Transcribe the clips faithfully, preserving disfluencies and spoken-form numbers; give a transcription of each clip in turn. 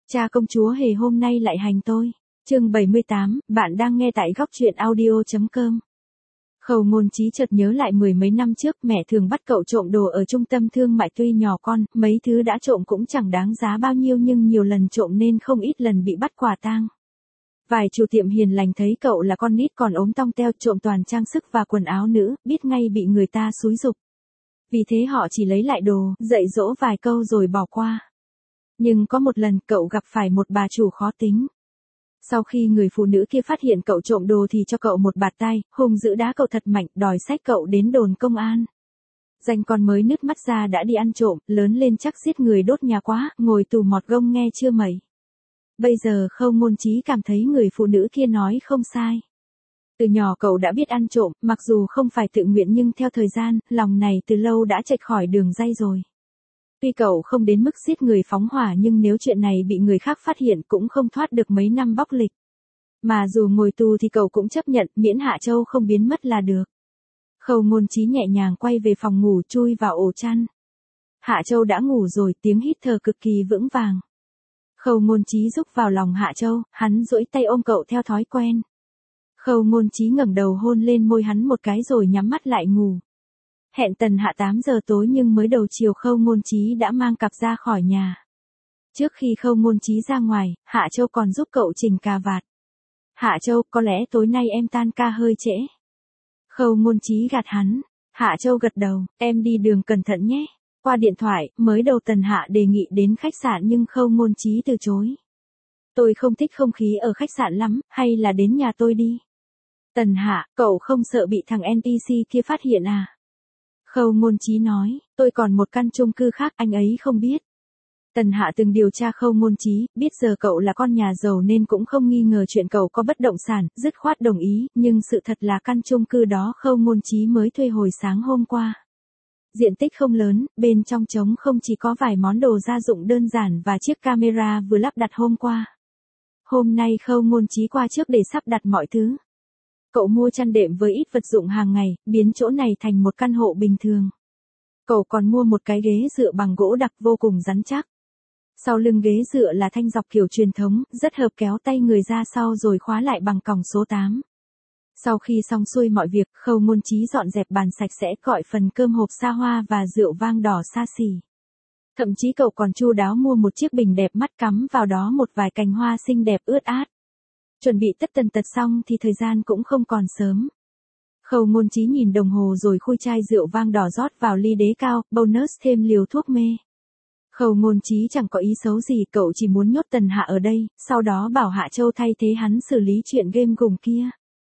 Cha công chúa hề hôm nay lại hành tôi. Chương bảy mươi tám, bạn đang nghe tại góc truyện audio chấm com. Khâu Ngôn Chí chợt nhớ lại mười mấy năm trước mẹ thường bắt cậu trộm đồ ở trung tâm thương mại, tuy nhỏ con, mấy thứ đã trộm cũng chẳng đáng giá bao nhiêu nhưng nhiều lần trộm nên không ít lần bị bắt quả tang. Vài chủ tiệm hiền lành thấy cậu là con nít còn ốm tong teo, trộm toàn trang sức và quần áo nữ, biết ngay bị người ta xúi giục. Vì thế họ chỉ lấy lại đồ, dạy dỗ vài câu rồi bỏ qua. Nhưng có một lần cậu gặp phải một bà chủ khó tính. Sau khi người phụ nữ kia phát hiện cậu trộm đồ thì cho cậu một bạt tai, hung dữ đá cậu thật mạnh, đòi xách cậu đến đồn công an. Danh con mới nứt mắt ra đã đi ăn trộm, lớn lên chắc giết người đốt nhà quá, ngồi tù mọt gông nghe chưa mẩy. Bây giờ Khâu Ngôn Chí cảm thấy người phụ nữ kia nói không sai. Từ nhỏ cậu đã biết ăn trộm, mặc dù không phải tự nguyện nhưng theo thời gian, lòng này từ lâu đã chệch khỏi đường ray rồi. Tuy cậu không đến mức giết người phóng hỏa nhưng nếu chuyện này bị người khác phát hiện cũng không thoát được mấy năm bóc lịch. Mà dù ngồi tù thì cậu cũng chấp nhận, miễn Hạ Châu không biến mất là được. Khâu Ngôn Chí nhẹ nhàng quay về phòng ngủ, chui vào ổ chăn. Hạ Châu đã ngủ rồi, tiếng hít thở cực kỳ vững vàng. Khâu Ngôn Chí rúc vào lòng Hạ Châu, hắn duỗi tay ôm cậu theo thói quen. Khâu Ngôn Chí ngẩng đầu hôn lên môi hắn một cái rồi nhắm mắt lại ngủ. Hẹn Tần Hạ tám giờ tối nhưng mới đầu chiều Khâu Ngôn Chí đã mang cặp ra khỏi nhà. Trước khi Khâu Ngôn Chí ra ngoài, Hạ Châu còn giúp cậu chỉnh cà vạt. Hạ Châu, có lẽ tối nay em tan ca hơi trễ. Khâu Ngôn Chí gạt hắn. Hạ Châu gật đầu, em đi đường cẩn thận nhé. Qua điện thoại, mới đầu Tần Hạ đề nghị đến khách sạn nhưng Khâu Ngôn Chí từ chối. Tôi không thích không khí ở khách sạn lắm, hay là đến nhà tôi đi. Tần Hạ, cậu không sợ bị thằng en pê xê kia phát hiện à? Khâu Ngôn Chí nói, tôi còn một căn chung cư khác, anh ấy không biết. Tần Hạ từng điều tra Khâu Ngôn Chí, biết giờ cậu là con nhà giàu nên cũng không nghi ngờ chuyện cậu có bất động sản, dứt khoát đồng ý, nhưng sự thật là căn chung cư đó Khâu Ngôn Chí mới thuê hồi sáng hôm qua. Diện tích không lớn, bên trong trống không, chỉ có vài món đồ gia dụng đơn giản và chiếc camera vừa lắp đặt hôm qua. Hôm nay Khâu Ngôn Chí qua trước để sắp đặt mọi thứ. Cậu mua chăn đệm với ít vật dụng hàng ngày, biến chỗ này thành một căn hộ bình thường. Cậu còn mua một cái ghế dựa bằng gỗ đặc vô cùng rắn chắc. Sau lưng ghế dựa là thanh dọc kiểu truyền thống, rất hợp, kéo tay người ra sau rồi khóa lại bằng còng số tám. Sau khi xong xuôi mọi việc, Khâu Ngôn Chí dọn dẹp bàn sạch sẽ, gọi phần cơm hộp xa hoa và rượu vang đỏ xa xỉ. Thậm chí cậu còn chu đáo mua một chiếc bình đẹp mắt, cắm vào đó một vài cành hoa xinh đẹp ướt át. Chuẩn bị tất tần tật xong thì thời gian cũng không còn sớm. Khâu Ngôn Chí nhìn đồng hồ rồi khui chai rượu vang đỏ rót vào ly đế cao, bonus thêm liều thuốc mê. Khâu Ngôn Chí chẳng có ý xấu gì, cậu chỉ muốn nhốt Tần Hạ ở đây, sau đó bảo Hạ Châu thay thế hắn xử lý chuyện game gùng kia.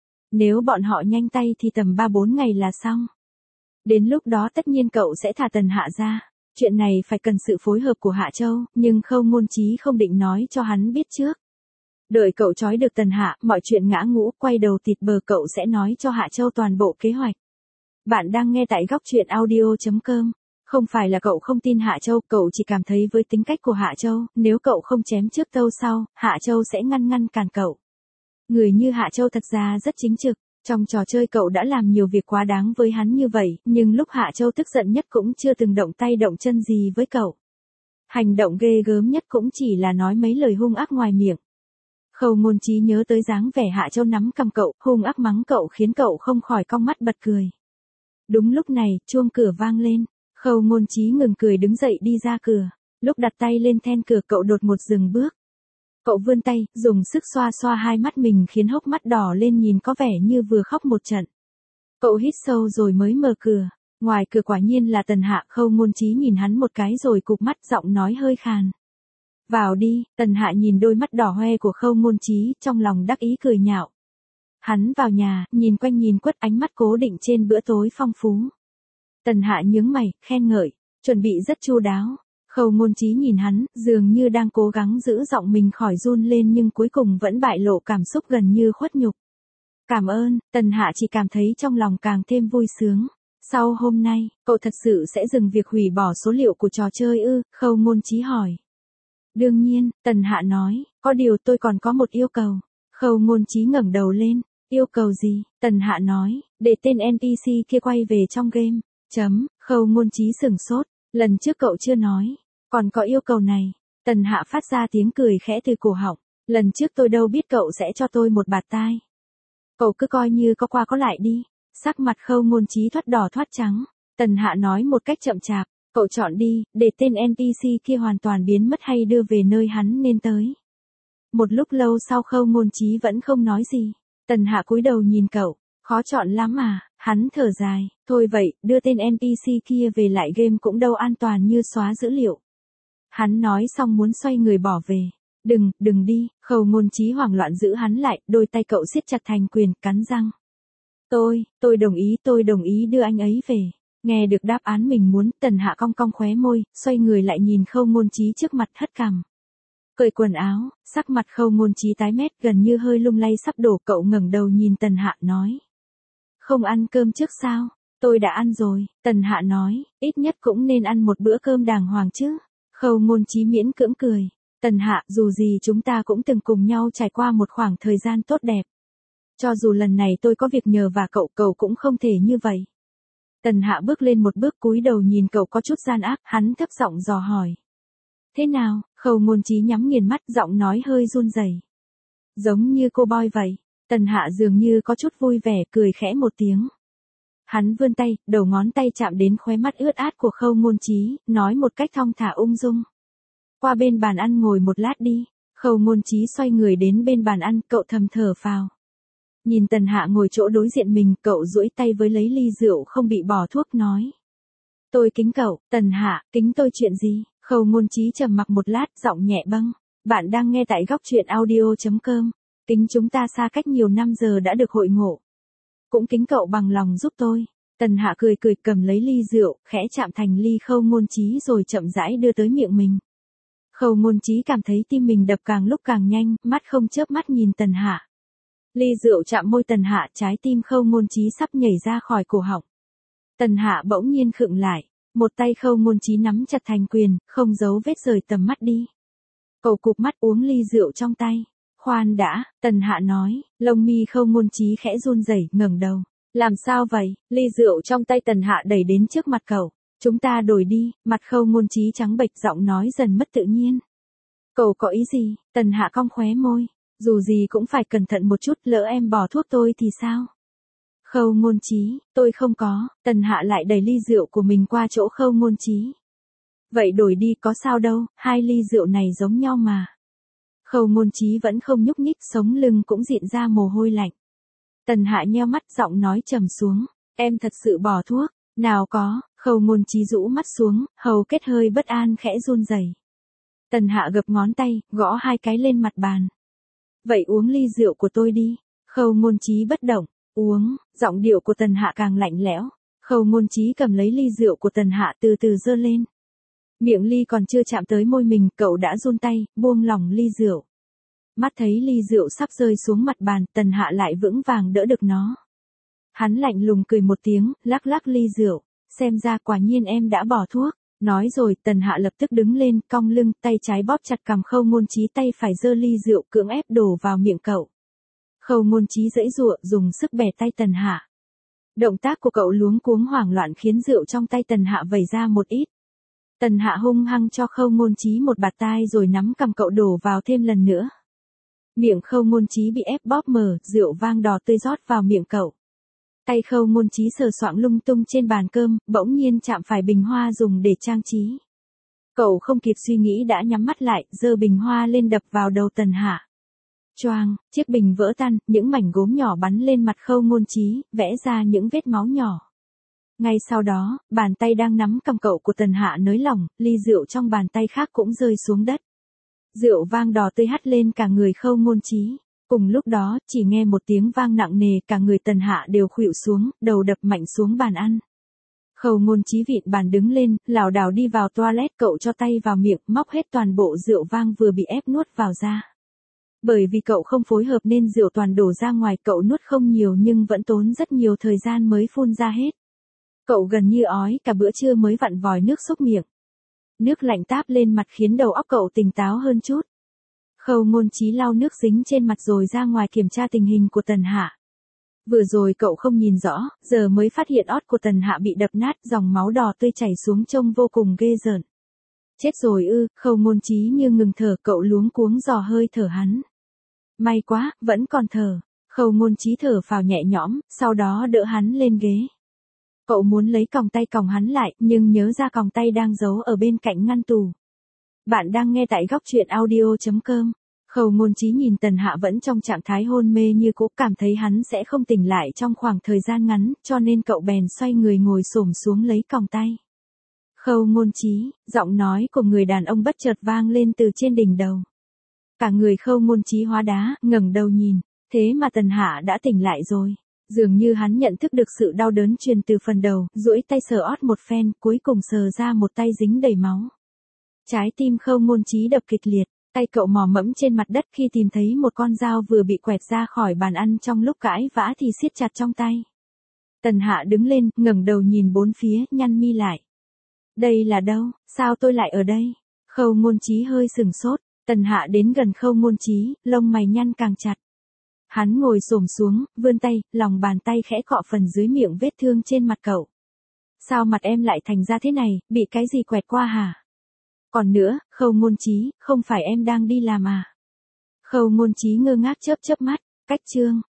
Nếu bọn họ nhanh tay thì tầm ba bốn ngày là xong. Đến lúc đó tất nhiên cậu sẽ thả Tần Hạ ra. Chuyện này phải cần sự phối hợp của Hạ Châu, nhưng Khâu Ngôn Chí không định nói cho hắn biết trước. Đợi cậu trói được Tần Hạ, mọi chuyện ngã ngũ, quay đầu tịt bờ, cậu sẽ nói cho Hạ Châu toàn bộ kế hoạch. Bạn đang nghe tại góc truyện audio chấm com. Không phải là cậu không tin Hạ Châu, cậu chỉ cảm thấy với tính cách của Hạ Châu, nếu cậu không chém trước tâu sau, Hạ Châu sẽ ngăn ngăn cản cậu. Người như Hạ Châu thật ra rất chính trực. Trong trò chơi cậu đã làm nhiều việc quá đáng với hắn như vậy, nhưng lúc Hạ Châu tức giận nhất cũng chưa từng động tay động chân gì với cậu. Hành động ghê gớm nhất cũng chỉ là nói mấy lời hung ác ngoài miệng. Khâu Ngôn Chí nhớ tới dáng vẻ Hạ Châu nắm cầm cậu, hung ác mắng cậu khiến cậu không khỏi cong mắt bật cười. Đúng lúc này, chuông cửa vang lên. Khâu Ngôn Chí ngừng cười đứng dậy đi ra cửa. Lúc đặt tay lên then cửa cậu đột một dừng bước. Cậu vươn tay, dùng sức xoa xoa hai mắt mình khiến hốc mắt đỏ lên, nhìn có vẻ như vừa khóc một trận. Cậu hít sâu rồi mới mở cửa. Ngoài cửa quả nhiên là Tần Hạ. Khâu Ngôn Chí nhìn hắn một cái rồi cụp mắt, giọng nói hơi khàn. Vào đi. Tần Hạ nhìn đôi mắt đỏ hoe của Khâu Ngôn Chí, trong lòng đắc ý cười nhạo. Hắn vào nhà, nhìn quanh nhìn quất, ánh mắt cố định trên bữa tối phong phú. Tần Hạ nhướng mày, khen ngợi, chuẩn bị rất chu đáo. Khâu Ngôn Chí nhìn hắn, dường như đang cố gắng giữ giọng mình khỏi run lên nhưng cuối cùng vẫn bại lộ cảm xúc gần như khuất nhục. Cảm ơn. Tần Hạ chỉ cảm thấy trong lòng càng thêm vui sướng. Sau hôm nay, cậu thật sự sẽ dừng việc hủy bỏ số liệu của trò chơi ư? Khâu Ngôn Chí hỏi. Đương nhiên, Tần Hạ nói, có điều tôi còn có một yêu cầu. Khâu Ngôn Chí ngẩng đầu lên. Yêu cầu gì? Tần Hạ nói, để tên en pê xê kia quay về trong game. Chấm. Khâu Ngôn Chí sửng sốt. Lần trước cậu chưa nói. Còn có yêu cầu này. Tần Hạ phát ra tiếng cười khẽ từ cổ họng. Lần trước tôi đâu biết cậu sẽ cho tôi một bạt tai. Cậu cứ coi như có qua có lại đi. Sắc mặt Khâu Ngôn Chí thoát đỏ thoát trắng. Tần Hạ nói một cách chậm chạp. Cậu chọn đi, để tên en pê xê kia hoàn toàn biến mất hay đưa về nơi hắn nên tới. Một lúc lâu sau Khâu Ngôn Chí vẫn không nói gì. Tần Hạ cúi đầu nhìn cậu. Khó chọn lắm à, hắn thở dài. Thôi vậy, đưa tên en pê xê kia về lại game cũng đâu an toàn như xóa dữ liệu. Hắn nói xong muốn xoay người bỏ về. Đừng, đừng đi, Khâu Ngôn Chí hoảng loạn giữ hắn lại, đôi tay cậu siết chặt thành quyền, cắn răng. Tôi, tôi đồng ý, tôi đồng ý đưa anh ấy về. Nghe được đáp án mình muốn, Tần Hạ cong cong khóe môi, xoay người lại nhìn Khâu Ngôn Chí trước mặt hất cằm. Cởi quần áo, sắc mặt Khâu Ngôn Chí tái mét gần như hơi lung lay sắp đổ, cậu ngẩng đầu nhìn Tần Hạ nói. Không ăn cơm trước sao? Tôi đã ăn rồi, Tần Hạ nói, ít nhất cũng nên ăn một bữa cơm đàng hoàng chứ. Khâu Ngôn Chí miễn cưỡng cười. Tần Hạ, dù gì chúng ta cũng từng cùng nhau trải qua một khoảng thời gian tốt đẹp. Cho dù lần này tôi có việc nhờ và cậu, cậu cũng không thể như vậy. Tần Hạ bước lên một bước cúi đầu nhìn cậu có chút gian ác, hắn thấp giọng dò hỏi. Thế nào? Khâu Ngôn Chí nhắm nghiền mắt, giọng nói hơi run rẩy. Giống như cô boy vậy. Tần Hạ dường như có chút vui vẻ, cười khẽ một tiếng. Hắn vươn tay, đầu ngón tay chạm đến khóe mắt ướt át của Khâu Ngôn Chí, nói một cách thong thả ung dung. Qua bên bàn ăn ngồi một lát đi. Khâu Ngôn Chí xoay người đến bên bàn ăn, cậu thầm thở phào. Nhìn Tần Hạ ngồi chỗ đối diện mình, cậu duỗi tay với lấy ly rượu không bị bỏ thuốc nói. Tôi kính cậu, Tần Hạ, kính tôi chuyện gì? Khâu Ngôn Chí trầm mặc một lát, giọng nhẹ bâng. Bạn đang nghe tại góc truyện audio chấm com. Kính chúng ta xa cách nhiều năm giờ đã được hội ngộ. Cũng kính cậu bằng lòng giúp tôi. Tần Hạ cười cười cầm lấy ly rượu, khẽ chạm thành ly Khâu Ngôn Chí rồi chậm rãi đưa tới miệng mình. Khâu Ngôn Chí cảm thấy tim mình đập càng lúc càng nhanh, mắt không chớp mắt nhìn Tần Hạ. Ly rượu chạm môi Tần Hạ, trái tim Khâu Ngôn Chí sắp nhảy ra khỏi cổ họng. Tần Hạ bỗng nhiên khựng lại, một tay Khâu Ngôn Chí nắm chặt thành quyền, không giấu vết rời tầm mắt đi. Cậu cụp mắt uống ly rượu trong tay. Khoan đã, Tần Hạ nói, lông mi Khâu Ngôn Chí khẽ run rẩy, ngẩng đầu. Làm sao vậy? Ly rượu trong tay Tần Hạ đẩy đến trước mặt cậu. Chúng ta đổi đi, mặt Khâu Ngôn Chí trắng bệch, giọng nói dần mất tự nhiên. Cậu có ý gì? Tần Hạ cong khóe môi. Dù gì cũng phải cẩn thận một chút, lỡ em bỏ thuốc tôi thì sao? Khâu Ngôn Chí, tôi không có. Tần Hạ lại đẩy ly rượu của mình qua chỗ Khâu Ngôn Chí. Vậy đổi đi có sao đâu, hai ly rượu này giống nhau mà. Khâu Ngôn Chí vẫn không nhúc nhích, sống lưng cũng diện ra mồ hôi lạnh. Tần Hạ nheo mắt, giọng nói trầm xuống. Em thật sự bỏ thuốc? Nào có. Khâu Ngôn Chí rũ mắt xuống, hầu kết hơi bất an khẽ run rẩy. Tần Hạ gập ngón tay, gõ hai cái lên mặt bàn. Vậy uống ly rượu của tôi đi. Khâu Ngôn Chí bất động. Uống, giọng điệu của Tần Hạ càng lạnh lẽo. Khâu Ngôn Chí cầm lấy ly rượu của Tần Hạ từ từ giơ lên. Miệng ly còn chưa chạm tới môi mình, cậu đã run tay, buông lỏng ly rượu. Mắt thấy ly rượu sắp rơi xuống mặt bàn, Tần Hạ lại vững vàng đỡ được nó. Hắn lạnh lùng cười một tiếng, lắc lắc ly rượu. Xem ra quả nhiên em đã bỏ thuốc. Nói rồi, Tần Hạ lập tức đứng lên, cong lưng, tay trái bóp chặt cằm Khâu Ngôn Chí, tay phải giơ ly rượu cưỡng ép đổ vào miệng cậu. Khâu Ngôn Chí giãy giụa, dùng sức bẻ tay Tần Hạ. Động tác của cậu luống cuống hoảng loạn khiến rượu trong tay Tần Hạ vẩy ra một ít. Tần Hạ hung hăng cho Khâu Ngôn Chí một bạt tai rồi nắm cằm cậu đổ vào thêm lần nữa. Miệng Khâu Ngôn Chí bị ép bóp mở, rượu vang đỏ tươi rót vào miệng cậu. Tay Khâu Ngôn Chí sờ soạng lung tung trên bàn cơm, bỗng nhiên chạm phải bình hoa dùng để trang trí. Cậu không kịp suy nghĩ đã nhắm mắt lại, giơ bình hoa lên đập vào đầu Tần Hạ. Choang, chiếc bình vỡ tan, những mảnh gốm nhỏ bắn lên mặt Khâu Ngôn Chí, vẽ ra những vết máu nhỏ. Ngay sau đó, bàn tay đang nắm cầm cậu của Tần Hạ nới lỏng, ly rượu trong bàn tay khác cũng rơi xuống đất. Rượu vang đỏ tươi hắt lên cả người Khâu Ngôn Chí. Cùng lúc đó, chỉ nghe một tiếng vang nặng nề, cả người Tần Hạ đều khuỵu xuống, đầu đập mạnh xuống bàn ăn. Khâu Ngôn Chí vịn bàn đứng lên, lảo đảo đi vào toilet, cậu cho tay vào miệng, móc hết toàn bộ rượu vang vừa bị ép nuốt vào ra. Bởi vì cậu không phối hợp nên rượu toàn đổ ra ngoài, cậu nuốt không nhiều nhưng vẫn tốn rất nhiều thời gian mới phun ra hết. Cậu gần như ói cả bữa trưa mới vặn vòi nước xúc miệng. Nước lạnh táp lên mặt khiến đầu óc cậu tỉnh táo hơn chút. Khâu Ngôn Chí lau nước dính trên mặt rồi ra ngoài kiểm tra tình hình của Tần Hạ. Vừa rồi cậu không nhìn rõ, giờ mới phát hiện ót của Tần Hạ bị đập nát, dòng máu đỏ tươi chảy xuống trông vô cùng ghê rợn. Chết rồi ư, Khâu Ngôn Chí như ngừng thở, cậu luống cuống dò hơi thở hắn. May quá, vẫn còn thở. Khâu Ngôn Chí thở phào nhẹ nhõm, sau đó đỡ hắn lên ghế. Cậu muốn lấy còng tay còng hắn lại, nhưng nhớ ra còng tay đang giấu ở bên cạnh ngăn tủ. Bạn đang nghe tại góc truyện audio chấm com. Khâu Ngôn Chí nhìn Tần Hạ vẫn trong trạng thái hôn mê như cũ, cảm thấy hắn sẽ không tỉnh lại trong khoảng thời gian ngắn, cho nên cậu bèn xoay người ngồi xổm xuống lấy còng tay. Khâu Ngôn Chí, giọng nói của người đàn ông bất chợt vang lên từ trên đỉnh đầu. Cả người Khâu Ngôn Chí hóa đá, ngẩng đầu nhìn, thế mà Tần Hạ đã tỉnh lại rồi. Dường như hắn nhận thức được sự đau đớn truyền từ phần đầu, duỗi tay sờ ót một phen, cuối cùng sờ ra một tay dính đầy máu. Trái tim Khâu Ngôn Chí đập kịch liệt, tay cậu mò mẫm trên mặt đất khi tìm thấy một con dao vừa bị quẹt ra khỏi bàn ăn trong lúc cãi vã thì siết chặt trong tay. Tần Hạ đứng lên, ngẩng đầu nhìn bốn phía, nhăn mi lại. Đây là đâu, sao tôi lại ở đây? Khâu Ngôn Chí hơi sừng sốt, Tần Hạ đến gần Khâu Ngôn Chí, lông mày nhăn càng chặt. Hắn ngồi xổm xuống, vươn tay, lòng bàn tay khẽ cọ phần dưới miệng vết thương trên mặt cậu. Sao mặt em lại thành ra thế này, bị cái gì quẹt qua hả? Còn nữa, Khâu Ngôn Chí, không phải em đang đi làm à? Khâu Ngôn Chí ngơ ngác chớp chớp mắt, cách chương.